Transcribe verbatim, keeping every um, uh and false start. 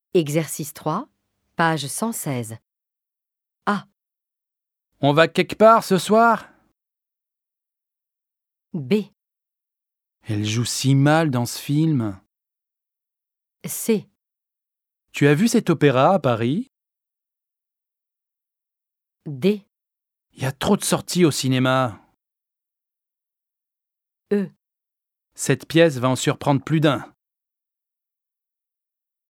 Exercice trois, page cent seize. A. On va quelque part ce soir? B. Elle joue si mal dans ce film. C. Tu as vu cet opéra à Paris? D. Il y a trop de sorties au cinéma. E. Cette pièce va en surprendre plus d'un.